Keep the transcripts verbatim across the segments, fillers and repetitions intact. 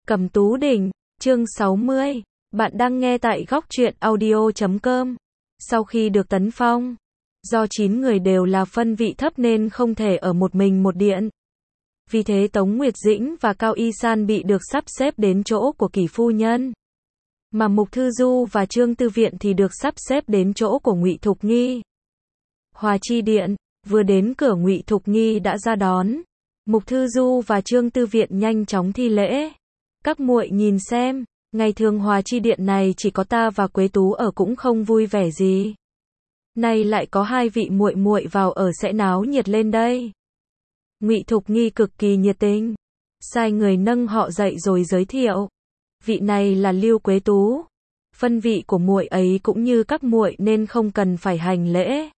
Cẩm Tú Đỉnh, chương sáu mươi. Bạn đang nghe tại góc truyện audio chấm com. Sau khi được tấn phong, do chín người đều là phân vị thấp nên không thể ở một mình một điện. Vì thế Tống Nguyệt Dĩnh và Cao Y San bị được sắp xếp đến chỗ của Kỷ phu nhân. Mà Mục Thư Du và Trương Tư Viện thì được sắp xếp đến chỗ của Ngụy Thục Nghi. Hòa Chi Điện, vừa đến cửa Ngụy Thục Nghi đã ra đón. Mục Thư Du và Trương Tư Viện nhanh chóng thi lễ. Các muội nhìn xem, ngày thường Hòa Chi Điện này chỉ có ta và Quế Tú ở cũng không vui vẻ gì. Nay lại có hai vị muội muội vào ở sẽ náo nhiệt lên đây. Ngụy Thục Nghi cực kỳ nhiệt tình, sai người nâng họ dậy rồi giới thiệu. Vị này là Lưu Quế Tú. Phân vị của muội ấy cũng như các muội nên không cần phải hành lễ.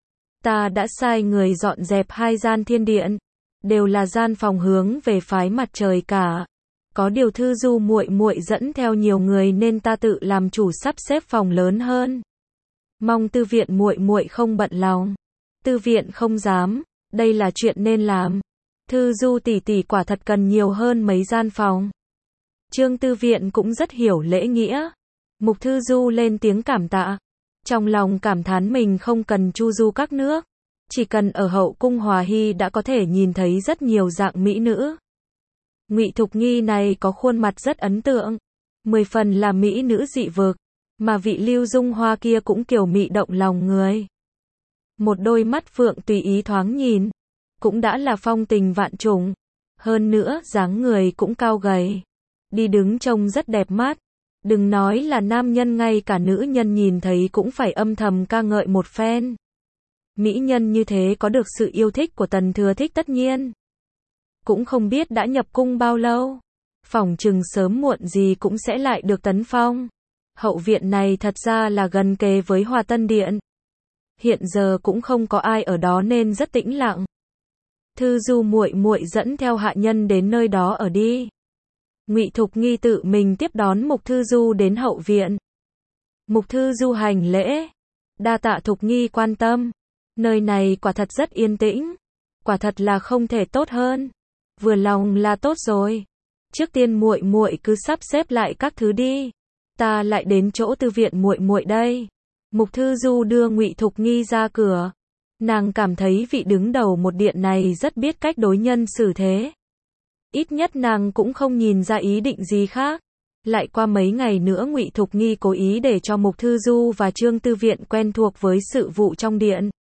Ta đã sai người dọn dẹp hai gian thiên điện, đều là gian phòng hướng về phái mặt trời cả. Có điều Thư Du muội muội dẫn theo nhiều người nên ta tự làm chủ sắp xếp phòng lớn hơn. Mong Tư Viện muội muội không bận lòng. Tư Viện không dám, đây là chuyện nên làm. Thư Du tỷ tỷ quả thật cần nhiều hơn mấy gian phòng. Trương Tư Viện cũng rất hiểu lễ nghĩa. Mục Thư Du lên tiếng cảm tạ, trong lòng cảm thán mình không cần chu du các nước, chỉ cần ở hậu cung Hòa Hy đã có thể nhìn thấy rất nhiều dạng mỹ nữ. Ngụy Thục Nghi này có khuôn mặt rất ấn tượng, mười phần là mỹ nữ dị vực, mà vị Lưu Dung Hoa kia cũng kiều mị động lòng người. Một đôi mắt phượng tùy ý thoáng nhìn, cũng đã là phong tình vạn trùng, hơn nữa dáng người cũng cao gầy, đi đứng trông rất đẹp mắt. Đừng nói là nam nhân, ngay cả nữ nhân nhìn thấy cũng phải âm thầm ca ngợi một phen. Mỹ nhân như thế có được sự yêu thích của Tần Thừa Thích tất nhiên. Cũng không biết đã nhập cung bao lâu, phỏng chừng sớm muộn gì cũng sẽ lại được tấn phong. Hậu viện này thật ra là gần kề với Hòa Tân Điện. Hiện giờ cũng không có ai ở đó nên rất tĩnh lặng. Thư Du muội muội dẫn theo hạ nhân đến nơi đó ở đi. Ngụy Thục Nghi tự mình tiếp đón Mục Thư Du đến hậu viện. Mục Thư Du hành lễ, đa tạ Thục Nghi quan tâm. Nơi này quả thật rất yên tĩnh, quả thật là không thể tốt hơn. Vừa lòng là tốt rồi. Trước tiên muội muội cứ sắp xếp lại các thứ đi, ta lại đến chỗ Tư Viện muội muội đây. Mục Thư Du đưa Ngụy Thục Nghi ra cửa. Nàng cảm thấy vị đứng đầu một điện này rất biết cách đối nhân xử thế. Ít nhất nàng cũng không nhìn ra ý định gì khác. Lại qua mấy ngày nữa Ngụy Thục Nghi cố ý để cho Mục Thư Du và Trương Tư Viện quen thuộc với sự vụ trong điện.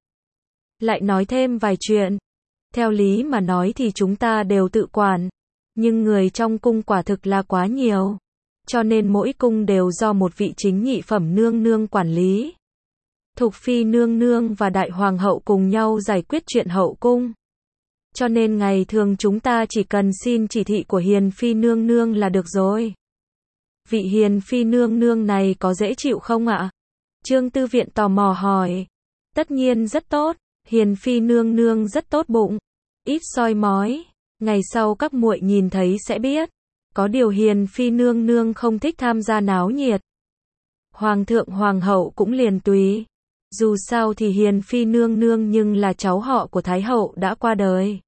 Lại nói thêm vài chuyện. Theo lý mà nói thì chúng ta đều tự quản, nhưng người trong cung quả thực là quá nhiều, cho nên mỗi cung đều do một vị chính nhị phẩm nương nương quản lý. Thục Phi nương nương và Đại Hoàng hậu cùng nhau giải quyết chuyện hậu cung. Cho nên ngày thường chúng ta chỉ cần xin chỉ thị của Hiền Phi nương nương là được rồi. Vị Hiền Phi nương nương này có dễ chịu không ạ? Trương Tư Viện tò mò hỏi. Tất nhiên rất tốt, Hiền Phi nương nương rất tốt bụng, ít soi mói, ngày sau các muội nhìn thấy sẽ biết. Có điều Hiền Phi nương nương không thích tham gia náo nhiệt. Hoàng thượng hoàng hậu cũng liền tùy. Dù sao thì Hiền Phi nương nương nhưng là cháu họ của Thái hậu đã qua đời,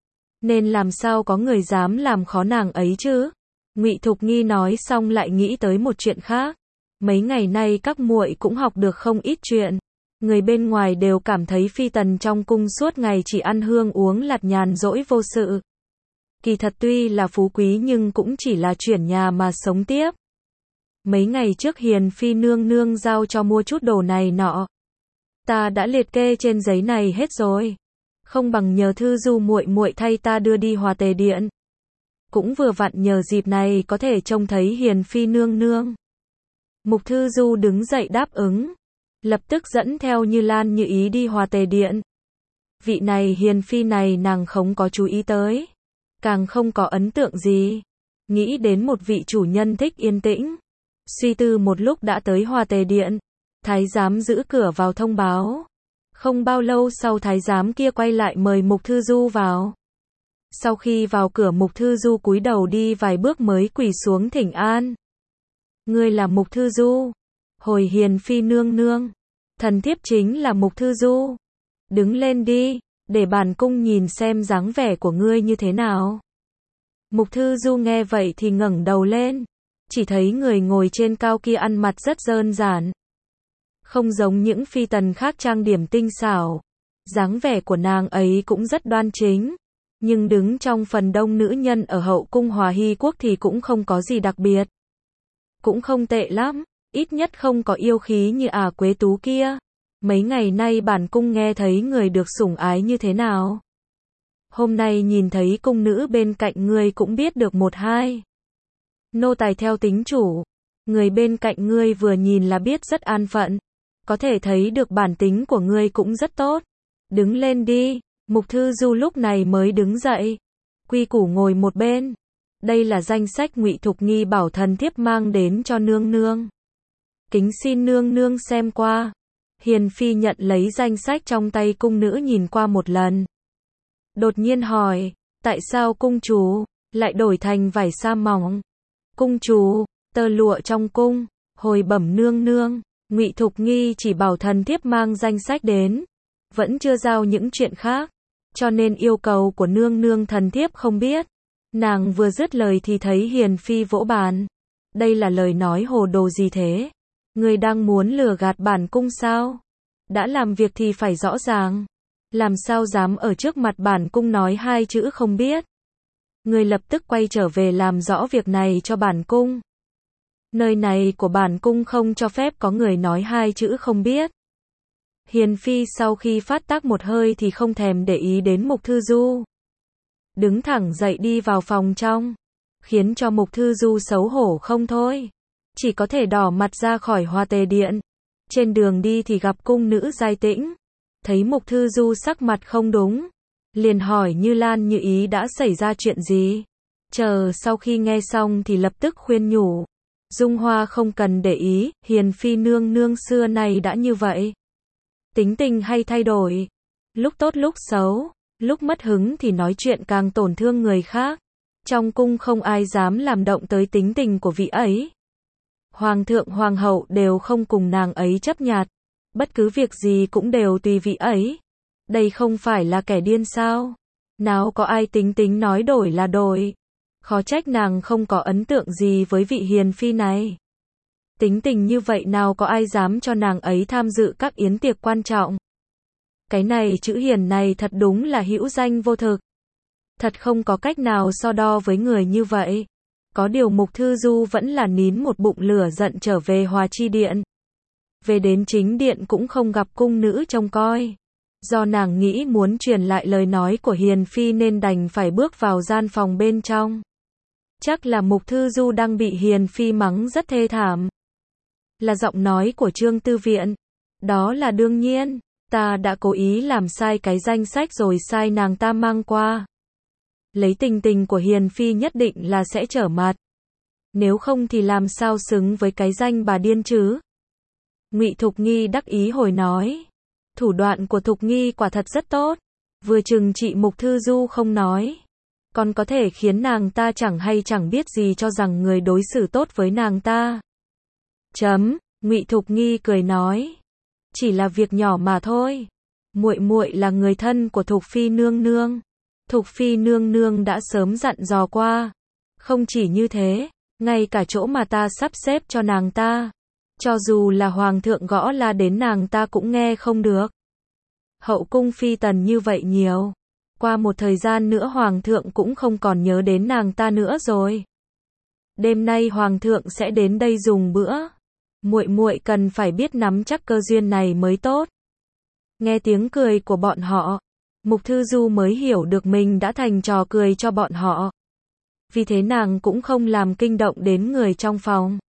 nên làm sao có người dám làm khó nàng ấy chứ? Ngụy Thục Nghi nói xong lại nghĩ tới một chuyện khác. Mấy ngày nay các muội cũng học được không ít chuyện. Người bên ngoài đều cảm thấy phi tần trong cung suốt ngày chỉ ăn hương uống lạt nhàn rỗi vô sự. Kỳ thật tuy là phú quý nhưng cũng chỉ là chuyển nhà mà sống tiếp. Mấy ngày trước Hiền Phi nương nương giao cho mua chút đồ này nọ, ta đã liệt kê trên giấy này hết rồi. Không bằng nhờ Thư Du muội muội thay ta đưa đi Hòa Tề Điện. Cũng vừa vặn nhờ dịp này có thể trông thấy Hiền Phi nương nương. Mục Thư Du đứng dậy đáp ứng, lập tức dẫn theo Như Lan Như Ý đi Hòa Tề Điện. Vị này Hiền Phi này nàng không có chú ý tới, càng không có ấn tượng gì. Nghĩ đến một vị chủ nhân thích yên tĩnh, suy tư một lúc đã tới Hòa Tề Điện. Thái giám giữ cửa vào thông báo. Không bao lâu sau thái giám kia quay lại mời Mục Thư Du vào. Sau khi vào cửa Mục Thư Du cúi đầu đi vài bước mới quỳ xuống thỉnh an. Ngươi là Mục Thư Du? Hồi Hiền Phi nương nương, thần thiếp chính là Mục Thư Du. Đứng lên đi, để bản cung nhìn xem dáng vẻ của ngươi như thế nào. Mục Thư Du nghe vậy thì ngẩng đầu lên, chỉ thấy người ngồi trên cao kia ăn mặc rất đơn giản. Không giống những phi tần khác trang điểm tinh xảo, dáng vẻ của nàng ấy cũng rất đoan chính, nhưng đứng trong phần đông nữ nhân ở hậu cung Hòa Hy quốc thì cũng không có gì đặc biệt. Cũng không tệ lắm, ít nhất không có yêu khí như Ả Quế Tú kia. Mấy ngày nay bản cung nghe thấy người được sủng ái như thế nào. Hôm nay nhìn thấy cung nữ bên cạnh ngươi cũng biết được một hai. Nô tài theo tính chủ, người bên cạnh ngươi vừa nhìn là biết rất an phận, có thể thấy được bản tính của ngươi cũng rất tốt. Đứng lên đi, Mục Thư Du lúc này mới đứng dậy, quy củ ngồi một bên. Đây là danh sách Ngụy Thục Nghi bảo thần thiếp mang đến cho nương nương. Kính xin nương nương xem qua. Hiền phi nhận lấy danh sách trong tay cung nữ nhìn qua một lần. Đột nhiên hỏi, tại sao cung chủ lại đổi thành vải sa mỏng? Cung chủ, tơ lụa trong cung, hồi bẩm nương nương, Ngụy Thục Nghi chỉ bảo thần thiếp mang danh sách đến, vẫn chưa giao những chuyện khác, cho nên yêu cầu của nương nương thần thiếp không biết. Nàng vừa dứt lời thì thấy Hiền phi vỗ bàn. Đây là lời nói hồ đồ gì thế? Người đang muốn lừa gạt bản cung sao? Đã làm việc thì phải rõ ràng. Làm sao dám ở trước mặt bản cung nói hai chữ không biết? Người lập tức quay trở về làm rõ việc này cho bản cung. Nơi này của bản cung không cho phép có người nói hai chữ không biết. Hiền phi sau khi phát tác một hơi thì không thèm để ý đến Mục Thư Du. Đứng thẳng dậy đi vào phòng trong, khiến cho Mục Thư Du xấu hổ không thôi. Chỉ có thể đỏ mặt ra khỏi Hoa Tề Điện. Trên đường đi thì gặp cung nữ Giai Tĩnh. Thấy Mục Thư Du sắc mặt không đúng, liền hỏi Như Lan Như Ý đã xảy ra chuyện gì. Chờ sau khi nghe xong thì lập tức khuyên nhủ. Dung Hoa không cần để ý, Hiền phi nương nương xưa này đã như vậy. Tính tình hay thay đổi. Lúc tốt lúc xấu, lúc mất hứng thì nói chuyện càng tổn thương người khác. Trong cung không ai dám làm động tới tính tình của vị ấy. Hoàng thượng hoàng hậu đều không cùng nàng ấy chấp nhặt. Bất cứ việc gì cũng đều tùy vị ấy. Đây không phải là kẻ điên sao? Nào có ai tính tính nói đổi là đổi. Khó trách nàng không có ấn tượng gì với vị hiền phi này. Tính tình như vậy nào có ai dám cho nàng ấy tham dự các yến tiệc quan trọng. Cái này chữ hiền này thật đúng là hữu danh vô thực. Thật không có cách nào so đo với người như vậy. Có điều Mục Thư Du vẫn là nín một bụng lửa giận trở về Hòa Chi Điện. Về đến chính điện cũng không gặp cung nữ trông coi. Do nàng nghĩ muốn truyền lại lời nói của Hiền phi nên đành phải bước vào gian phòng bên trong. Chắc là Mục Thư Du đang bị Hiền phi mắng rất thê thảm. Là giọng nói của Trương Tư Viện. Đó là đương nhiên, ta đã cố ý làm sai cái danh sách rồi sai nàng ta mang qua. Lấy tình tình của Hiền phi nhất định là sẽ trở mặt. Nếu không thì làm sao xứng với cái danh bà điên chứ? Ngụy Thục Nghi đắc ý hồi nói. Thủ đoạn của Thục Nghi quả thật rất tốt. Vừa trừng trị Mục Thư Du không nói. Còn có thể khiến nàng ta chẳng hay chẳng biết gì cho rằng người đối xử tốt với nàng ta. Chấm, Ngụy Thục Nghi cười nói. Chỉ là việc nhỏ mà thôi. Muội muội là người thân của Thục phi nương nương. Thục phi nương nương đã sớm dặn dò qua. Không chỉ như thế, ngay cả chỗ mà ta sắp xếp cho nàng ta. Cho dù là hoàng thượng gõ la đến nàng ta cũng nghe không được. Hậu cung phi tần như vậy nhiều. Qua một thời gian nữa hoàng thượng cũng không còn nhớ đến nàng ta nữa rồi. Đêm nay hoàng thượng sẽ đến đây dùng bữa. Muội muội cần phải biết nắm chắc cơ duyên này mới tốt. Nghe tiếng cười của bọn họ, Mục Thư Du mới hiểu được mình đã thành trò cười cho bọn họ. Vì thế nàng cũng không làm kinh động đến người trong phòng.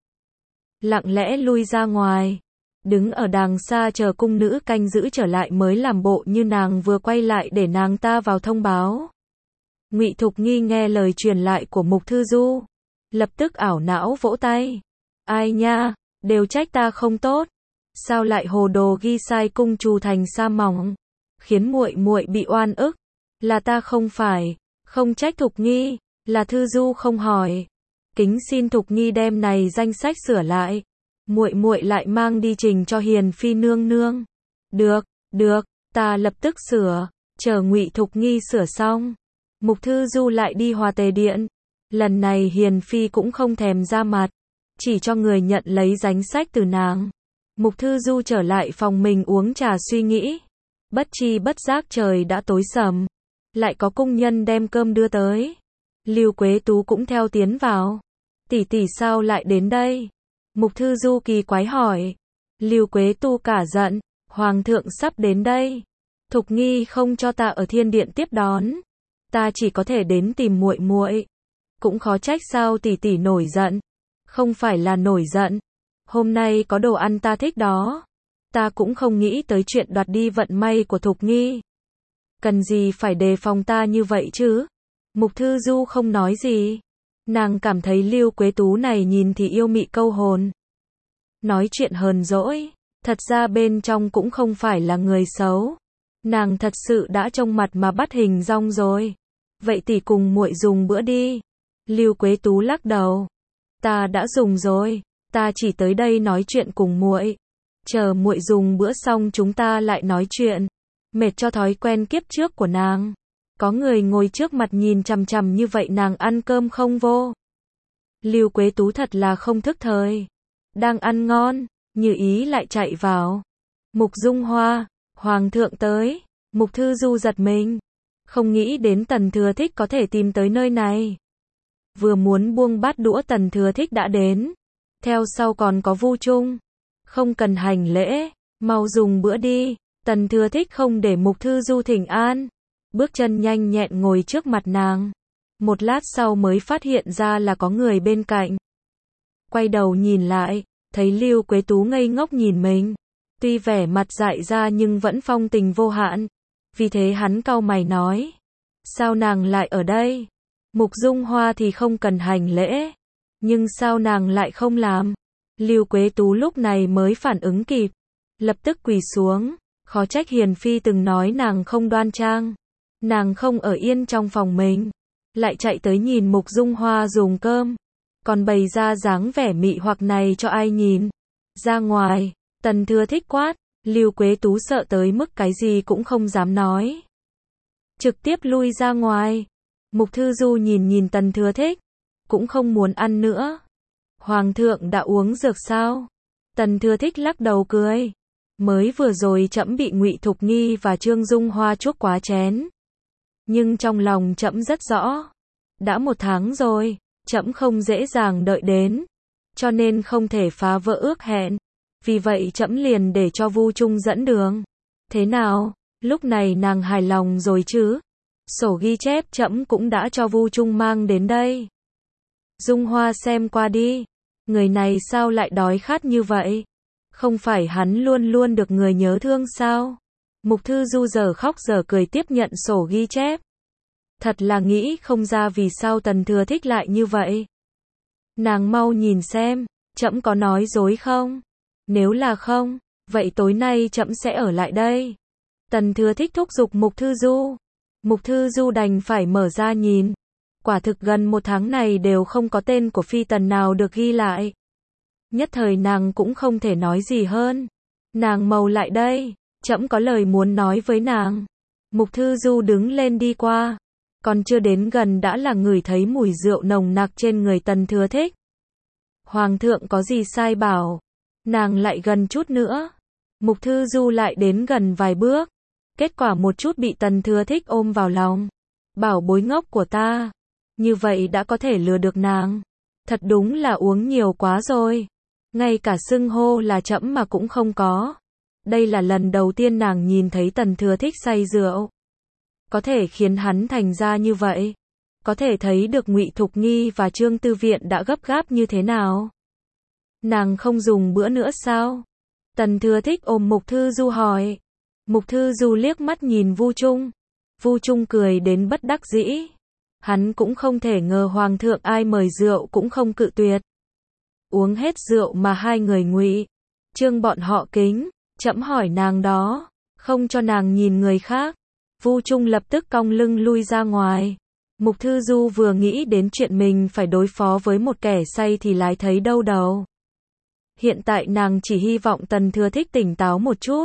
Lặng lẽ lui ra ngoài, đứng ở đằng xa chờ cung nữ canh giữ trở lại mới làm bộ như nàng vừa quay lại để nàng ta vào thông báo. Ngụy Thục Nghi nghe lời truyền lại của Mục Thư Du, lập tức ảo não vỗ tay. Ai nha, đều trách ta không tốt. Sao lại hồ đồ ghi sai cung trù thành sa mỏng, khiến muội muội bị oan ức. Là ta không phải, không trách Thục Nghi, là Thư Du không hỏi. Kính xin Thục Nghi đem này danh sách sửa lại. Muội muội lại mang đi trình cho Hiền phi nương nương. Được, được, ta lập tức sửa. Chờ Ngụy Thục Nghi sửa xong, Mục Thư Du lại đi Hòa Tề Điện. Lần này Hiền Phi cũng không thèm ra mặt, chỉ cho người nhận lấy danh sách từ nàng. Mục Thư Du trở lại phòng mình uống trà suy nghĩ. Bất chi bất giác trời đã tối sầm, lại có cung nhân đem cơm đưa tới. Lưu Quế Tú cũng theo tiến vào. Tỷ tỷ sao lại đến đây? Mục Thư Du kỳ quái hỏi. Lưu Quế Tú cả giận, Hoàng thượng sắp đến đây. Thục Nghi không cho ta ở thiên điện tiếp đón, ta chỉ có thể đến tìm muội muội. Cũng khó trách sao tỷ tỷ nổi giận. Không phải là nổi giận, hôm nay có đồ ăn ta thích đó. Ta cũng không nghĩ tới chuyện đoạt đi vận may của Thục Nghi. Cần gì phải đề phòng ta như vậy chứ? Mục Thư Du không nói gì. Nàng cảm thấy Lưu Quế Tú này nhìn thì yêu mị câu hồn. Nói chuyện hờn dỗi, thật ra bên trong cũng không phải là người xấu. Nàng thật sự đã trông mặt mà bắt hình dong rồi. Vậy tỷ cùng muội dùng bữa đi. Lưu Quế Tú lắc đầu. Ta đã dùng rồi, ta chỉ tới đây nói chuyện cùng muội. Chờ muội dùng bữa xong chúng ta lại nói chuyện. Mệt cho thói quen kiếp trước của nàng. Có người ngồi trước mặt nhìn chằm chằm như vậy nàng ăn cơm không vô. Lưu Quế Tú thật là không thức thời. Đang ăn ngon, Như Ý lại chạy vào. Mục Dung Hoa, Hoàng thượng tới. Mục Thư Du giật mình. Không nghĩ đến Tần Thừa Thích có thể tìm tới nơi này. Vừa muốn buông bát đũa Tần Thừa Thích đã đến. Theo sau còn có Vu Trung. Không cần hành lễ, mau dùng bữa đi. Tần Thừa Thích không để Mục Thư Du thỉnh an. Bước chân nhanh nhẹn ngồi trước mặt nàng. Một lát sau mới phát hiện ra là có người bên cạnh. Quay đầu nhìn lại, thấy Lưu Quế Tú ngây ngốc nhìn mình. Tuy vẻ mặt dại ra nhưng vẫn phong tình vô hạn. Vì thế hắn cau mày nói. Sao nàng lại ở đây? Mục Dung Hoa thì không cần hành lễ. Nhưng sao nàng lại không làm? Lưu Quế Tú lúc này mới phản ứng kịp. Lập tức quỳ xuống. Khó trách Hiền Phi từng nói nàng không đoan trang. Nàng không ở yên trong phòng mình. Lại chạy tới nhìn Mục Dung Hoa dùng cơm. Còn bày ra dáng vẻ mị hoặc này cho ai nhìn. Ra ngoài, Tần Thừa Thích quát. Lưu Quế Tú sợ tới mức cái gì cũng không dám nói. Trực tiếp lui ra ngoài. Mục Thư Du nhìn nhìn Tần Thừa Thích. Cũng không muốn ăn nữa. Hoàng thượng đã uống dược sao? Tần Thừa Thích lắc đầu cười. Mới vừa rồi trẫm bị Ngụy Thục Nghi và Trương Dung Hoa chuốc quá chén. Nhưng trong lòng trẫm rất rõ. Đã một tháng rồi, trẫm không dễ dàng đợi đến. Cho nên không thể phá vỡ ước hẹn. Vì vậy trẫm liền để cho Vu Trung dẫn đường. Thế nào, lúc này nàng hài lòng rồi chứ? Sổ ghi chép trẫm cũng đã cho Vu Trung mang đến đây. Dung Hoa xem qua đi. Người này sao lại đói khát như vậy? Không phải hắn luôn luôn được người nhớ thương sao? Mục Thư Du giờ khóc giờ cười tiếp nhận sổ ghi chép. Thật là nghĩ không ra vì sao Tần Thừa Thích lại như vậy. Nàng mau nhìn xem, trẫm có nói dối không? Nếu là không, vậy tối nay trẫm sẽ ở lại đây. Tần Thừa Thích thúc giục Mục Thư Du. Mục Thư Du đành phải mở ra nhìn. Quả thực gần một tháng này đều không có tên của phi tần nào được ghi lại. Nhất thời nàng cũng không thể nói gì hơn. Nàng mau lại đây, trẫm có lời muốn nói với nàng. Mục Thư Du đứng lên đi qua. Còn chưa đến gần đã là ngửi thấy mùi rượu nồng nặc trên người Tần Thừa Thích. Hoàng thượng có gì sai bảo. Nàng lại gần chút nữa. Mục Thư Du lại đến gần vài bước. Kết quả một chút bị Tần Thừa Thích ôm vào lòng. Bảo bối ngốc của ta. Như vậy đã có thể lừa được nàng. Thật đúng là uống nhiều quá rồi. Ngay cả xưng hô là trẫm mà cũng không có. Đây là lần đầu tiên nàng nhìn thấy Tần Thừa Thích say rượu. Có thể khiến hắn thành ra như vậy. Có thể thấy được Ngụy Thục Nghi và Trương Tư Viện đã gấp gáp như thế nào. Nàng không dùng bữa nữa sao? Tần Thừa Thích ôm Mục Thư Du hỏi. Mục Thư Du liếc mắt nhìn Vu Trung. Vu Trung cười đến bất đắc dĩ. Hắn cũng không thể ngờ Hoàng thượng ai mời rượu cũng không cự tuyệt. Uống hết rượu mà hai người Ngụy Trương bọn họ kính. Trẫm hỏi nàng đó. Không cho nàng nhìn người khác. Vu Trung lập tức cong lưng lui ra ngoài. Mục Thư Du vừa nghĩ đến chuyện mình phải đối phó với một kẻ say thì lái thấy đau đầu. Hiện tại nàng chỉ hy vọng Tần Thừa Thích tỉnh táo một chút.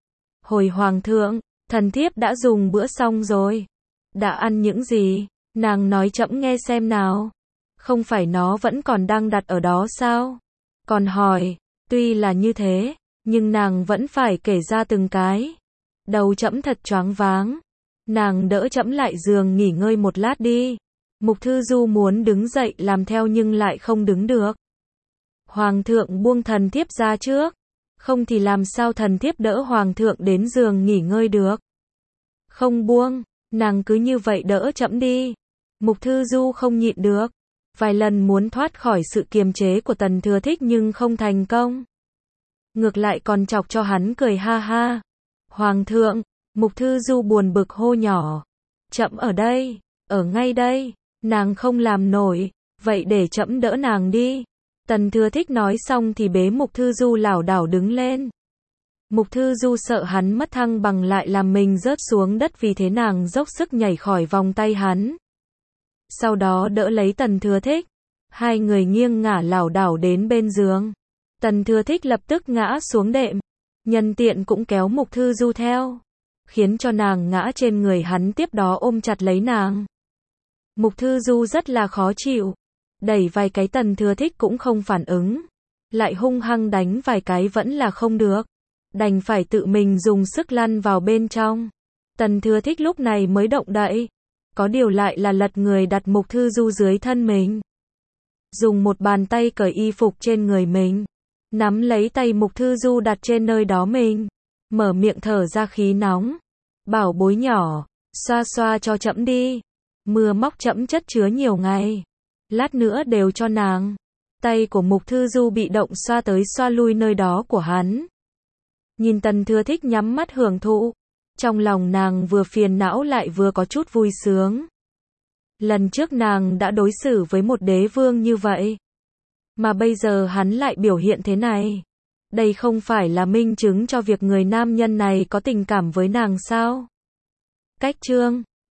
Hồi Hoàng thượng, thần thiếp đã dùng bữa xong rồi. Đã ăn những gì? Nàng nói trẫm nghe xem nào. Không phải nó vẫn còn đang đặt ở đó sao? Còn hỏi, tuy là như thế, nhưng nàng vẫn phải kể ra từng cái. Đầu trẫm thật choáng váng. Nàng đỡ trẫm lại giường nghỉ ngơi một lát đi. Mục Thư Du muốn đứng dậy làm theo nhưng lại không đứng được. Hoàng thượng buông thần thiếp ra trước. Không thì làm sao thần thiếp đỡ hoàng thượng đến giường nghỉ ngơi được. Không buông, nàng cứ như vậy đỡ trẫm đi. Mục Thư Du không nhịn được. Vài lần muốn thoát khỏi sự kiềm chế của Tần Thừa Thích nhưng không thành công. Ngược lại còn chọc cho hắn cười ha ha. Hoàng thượng, Mục Thư Du buồn bực hô nhỏ. Trẫm ở đây, ở ngay đây, nàng không làm nổi, vậy để trẫm đỡ nàng đi. Tần Thừa Thích nói xong thì bế Mục Thư Du lảo đảo đứng lên. Mục Thư Du sợ hắn mất thăng bằng lại làm mình rớt xuống đất vì thế nàng dốc sức nhảy khỏi vòng tay hắn. Sau đó đỡ lấy Tần Thừa Thích. Hai người nghiêng ngả lảo đảo đến bên giường. Tần Thừa Thích lập tức ngã xuống đệm. Nhân tiện cũng kéo Mục Thư Du theo. Khiến cho nàng ngã trên người hắn tiếp đó ôm chặt lấy nàng. Mục Thư Du rất là khó chịu. Đẩy vài cái Tần Thừa Thích cũng không phản ứng. Lại hung hăng đánh vài cái vẫn là không được. Đành phải tự mình dùng sức lăn vào bên trong. Tần Thừa Thích lúc này mới động đậy. Có điều lại là lật người đặt Mục Thư Du dưới thân mình. Dùng một bàn tay cởi y phục trên người mình. Nắm lấy tay Mục Thư Du đặt trên nơi đó mình. Mở miệng thở ra khí nóng. Bảo bối nhỏ, xoa xoa cho trẫm đi. Mưa móc trẫm chất chứa nhiều ngày. Lát nữa đều cho nàng. Tay của Mục Thư Du bị động xoa tới xoa lui nơi đó của hắn. Nhìn Tần Thừa Thích nhắm mắt hưởng thụ. Trong lòng nàng vừa phiền não lại vừa có chút vui sướng. Lần trước nàng đã đối xử với một đế vương như vậy. Mà bây giờ hắn lại biểu hiện thế này. Đây không phải là minh chứng cho việc người nam nhân này có tình cảm với nàng sao? Cách chương